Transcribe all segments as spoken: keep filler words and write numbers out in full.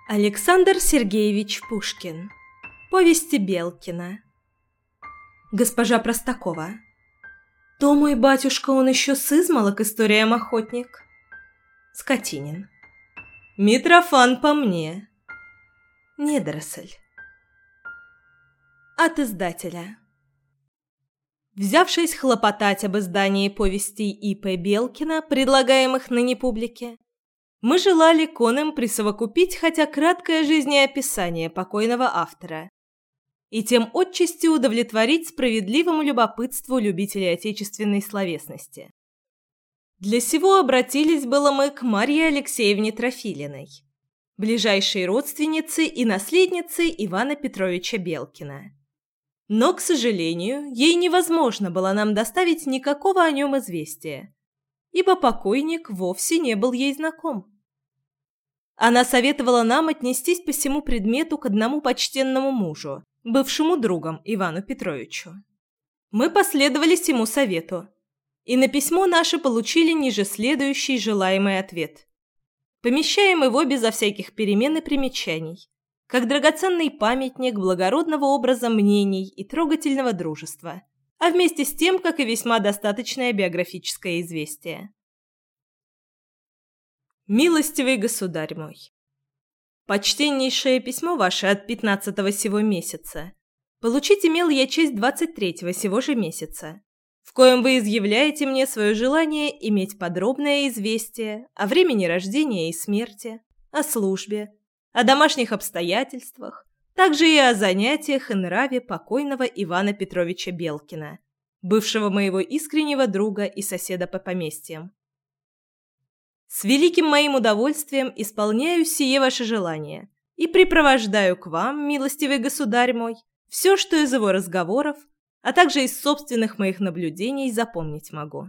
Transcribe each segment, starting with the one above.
Александр Сергеевич Пушкин. Повести Белкина. Госпожа Простакова. То мой батюшка, он еще сызмалок, историям охотник. Скотинин. Митрофан по мне. Недоросль. От издателя. Взявшись хлопотать об издании повестей И П Белкина, предлагаемых ныне публике, мы желали конам присовокупить хотя краткое жизнеописание покойного автора и тем отчасти удовлетворить справедливому любопытству любителей отечественной словесности. Для сего обратились было мы к Марье Алексеевне Трафилиной, ближайшей родственнице и наследнице Ивана Петровича Белкина. Но, к сожалению, ей невозможно было нам доставить никакого о нем известия, ибо покойник вовсе не был ей знаком. Она советовала нам отнестись по сему предмету к одному почтенному мужу, бывшему другом Ивану Петровичу. Мы последовали сему совету, и на письмо наше получили ниже следующий желаемый ответ. Помещаем его безо всяких перемен и примечаний, как драгоценный памятник благородного образа мнений и трогательного дружества, а вместе с тем, как и весьма достаточное биографическое известие. Милостивый государь мой, почтеннейшее письмо ваше от пятнадцатого сего месяца получить имел я честь двадцать третьего сего же месяца, в коем вы изъявляете мне свое желание иметь подробное известие о времени рождения и смерти, о службе, о домашних обстоятельствах, также и о занятиях и нраве покойного Ивана Петровича Белкина, бывшего моего искреннего друга и соседа по поместьям. С великим моим удовольствием исполняю сие ваше желание и припровождаю к вам, милостивый государь мой, все, что из его разговоров, а также из собственных моих наблюдений запомнить могу.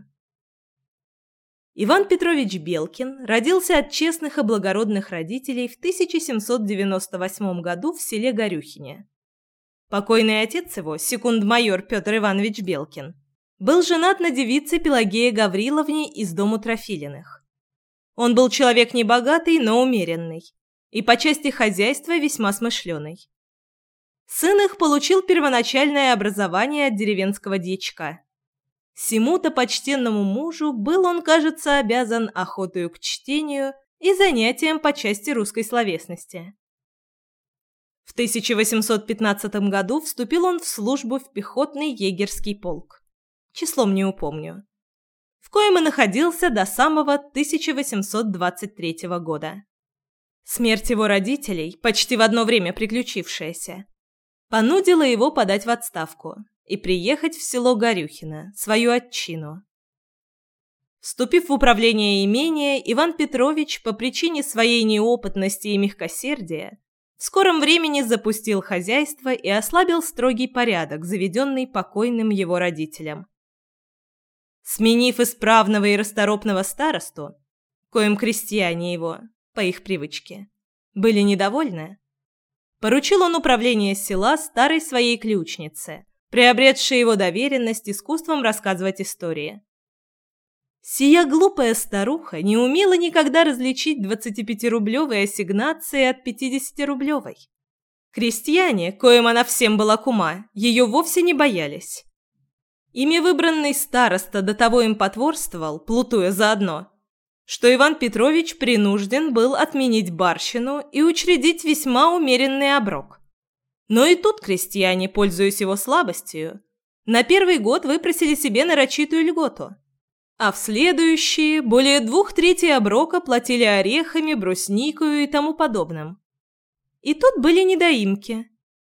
Иван Петрович Белкин родился от честных и благородных родителей в тысяча семьсот девяносто восьмом году в селе Горюхине. Покойный отец его, секунд-майор Петр Иванович Белкин, был женат на девице Пелагее Гавриловне из дому Трафилиных. Он был человек небогатый, но умеренный, и по части хозяйства весьма смышленый. Сын их получил первоначальное образование от деревенского дьячка. Сему-то почтенному мужу был он, кажется, обязан охотою к чтению и занятиям по части русской словесности. В тысяча восемьсот пятнадцатом году вступил он в службу в пехотный егерский полк. Числом не упомню. В коем и находился до самого тысяча восемьсот двадцать третьего года. Смерть его родителей, почти в одно время приключившаяся, понудила его подать в отставку и приехать в село Горюхино, свою отчину. Вступив в управление имения, Иван Петрович по причине своей неопытности и мягкосердия в скором времени запустил хозяйство и ослабил строгий порядок, заведенный покойным его родителям. Сменив исправного и расторопного старосту, коим крестьяне его, по их привычке, были недовольны, поручил он управление села старой своей ключнице, приобретшей его доверенность искусством рассказывать истории. Сия глупая старуха не умела никогда различить двадцатипятирублевой ассигнации от пятидесятирублевой. Крестьяне, коим она всем была кума, ее вовсе не боялись. Ими выбранный староста до того им потворствовал, плутуя заодно, что Иван Петрович принужден был отменить барщину и учредить весьма умеренный оброк. Но и тут крестьяне, пользуясь его слабостью, на первый год выпросили себе нарочитую льготу, а в следующие более двух третей оброка платили орехами, брусникою и тому подобным. И тут были недоимки.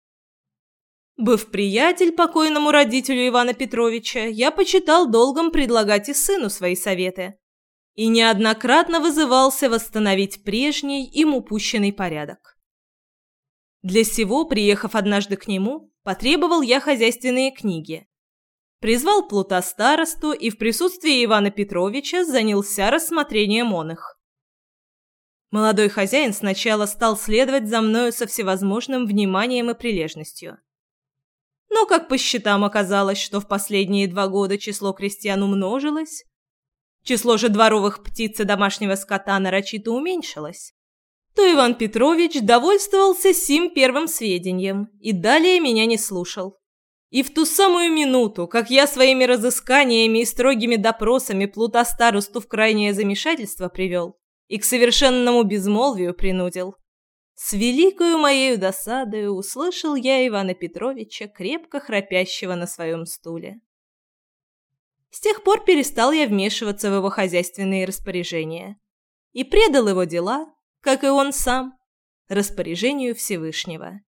Быв приятель покойному родителю Ивана Петровича, я почитал долгом предлагать и сыну свои советы и неоднократно вызывался восстановить прежний им упущенный порядок. Для сего, приехав однажды к нему, потребовал я хозяйственные книги, призвал плута старосту и в присутствии Ивана Петровича занялся рассмотрением оных. Молодой хозяин сначала стал следовать за мною со всевозможным вниманием и прилежностью. Но как по счетам оказалось, что в последние два года число крестьян умножилось, число же дворовых птиц и домашнего скота нарочито уменьшилось, то Иван Петрович довольствовался сим первым сведением и далее меня не слушал. И в ту самую минуту, как я своими разысканиями и строгими допросами плута старосту в крайнее замешательство привел и к совершенному безмолвию принудил, с великою моею досадою услышал я Ивана Петровича, крепко храпящего на своем стуле. С тех пор перестал я вмешиваться в его хозяйственные распоряжения и предал его дела, как и он сам, распоряжению Всевышнего.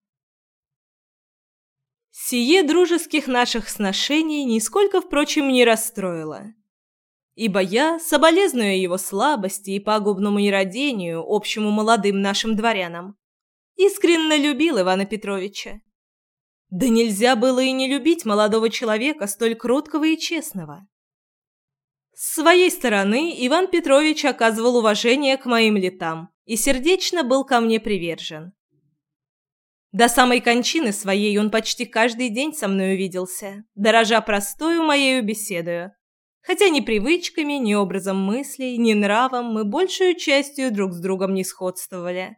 Сие дружеских наших сношений нисколько, впрочем, не расстроило, ибо я, соболезнуя его слабости и пагубному нерадению общему молодым нашим дворянам, искренне любил Ивана Петровича. Да нельзя было и не любить молодого человека столь кроткого и честного. С своей стороны Иван Петрович оказывал уважение к моим летам и сердечно был ко мне привержен. До самой кончины своей он почти каждый день со мной виделся, дорожа простою моею беседою, хотя ни привычками, ни образом мыслей, ни нравом мы большую частью друг с другом не сходствовали.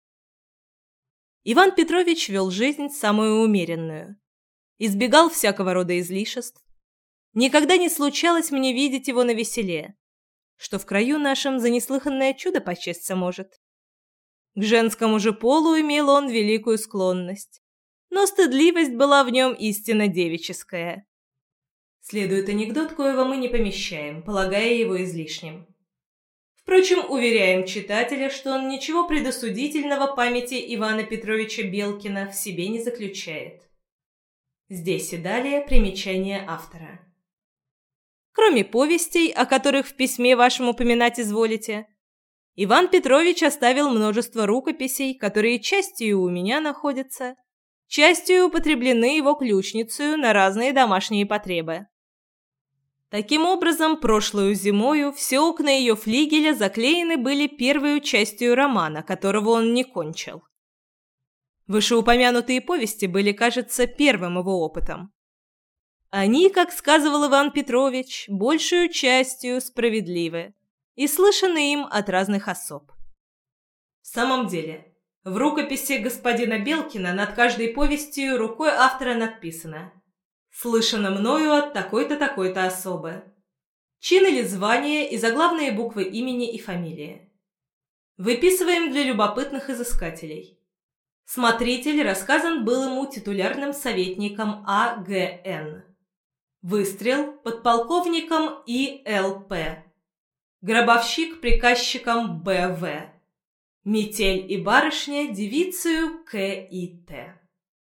Иван Петрович вел жизнь самую умеренную, избегал всякого рода излишеств. Никогда не случалось мне видеть его навеселе, что в краю нашем за неслыханное чудо почесться может. К женскому же полу имел он великую склонность, но стыдливость была в нем истинно девическая. Следует анекдот, коего мы не помещаем, полагая его излишним. Впрочем, уверяем читателя, что он ничего предосудительного памяти Ивана Петровича Белкина в себе не заключает. Здесь и далее примечание автора. Кроме повестей, о которых в письме вашем упоминать изволите, Иван Петрович оставил множество рукописей, которые частью у меня находятся, частью употреблены его ключницею на разные домашние потребы. Таким образом, прошлую зимою все окна ее флигеля заклеены были первой частью романа, которого он не кончил. Вышеупомянутые повести были, кажется, первым его опытом. Они, как сказывал Иван Петрович, большую частью справедливы и слышаны им от разных особ. В самом деле, в рукописи господина Белкина над каждой повестью рукой автора надписано «Слышано мною от такой-то такой-то особы». Чин или звание и заглавные буквы имени и фамилии. Выписываем для любопытных изыскателей. Смотритель рассказан был ему титулярным советником А Г Н. Выстрел подполковником И Л П. Гробовщик приказчиком Б В. Метель и барышня девицею К И Т.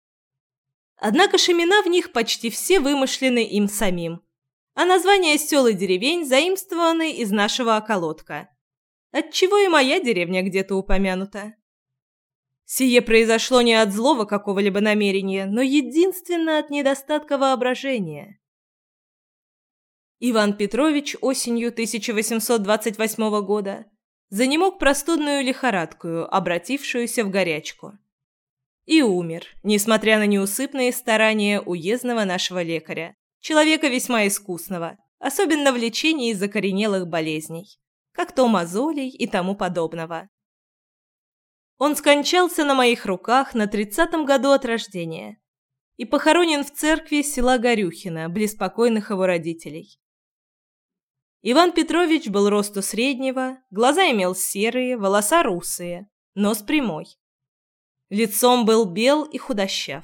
Однако ж имена в них почти все вымышлены им самим, а названия сел и деревень заимствованы из нашего околотка, отчего и моя деревня где-то упомянута. Сие произошло не от злого какого-либо намерения, но единственно от недостатка воображения. Иван Петрович осенью тысяча восемьсот двадцать восьмого года занемог простудную лихорадкою, обратившуюся в горячку. И умер, несмотря на неусыпные старания уездного нашего лекаря, человека весьма искусного, особенно в лечении закоренелых болезней, как то мозолей и тому подобного. Он скончался на моих руках на тридцатом году от рождения и похоронен в церкви села Горюхино, близ покойных его родителей. Иван Петрович был росту среднего, глаза имел серые, волоса русые, нос прямой. Лицом был бел и худощав.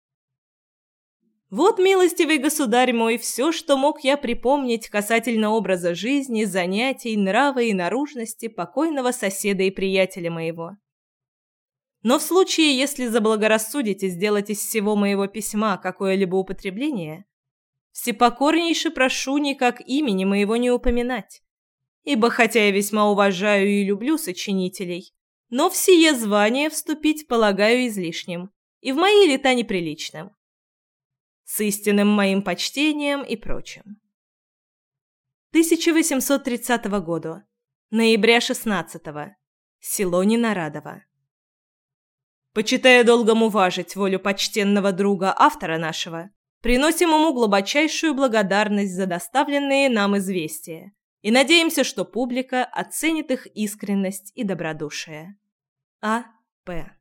Вот, милостивый государь мой, все, что мог я припомнить касательно образа жизни, занятий, нрава и наружности покойного соседа и приятеля моего. Но в случае, если заблагорассудите сделать из всего моего письма какое-либо употребление, всепокорнейше прошу никак имени моего не упоминать, ибо хотя я весьма уважаю и люблю сочинителей, но в сие звание вступить полагаю излишним и в мои лета неприличным. С истинным моим почтением и прочим. тысяча восемьсот тридцатого года. Ноября шестнадцатого. Село Ненарадово. Почитая долгом уважить волю почтенного друга автора нашего, приносим ему глубочайшую благодарность за доставленные нам известия и надеемся, что публика оценит их искренность и добродушие. А. П.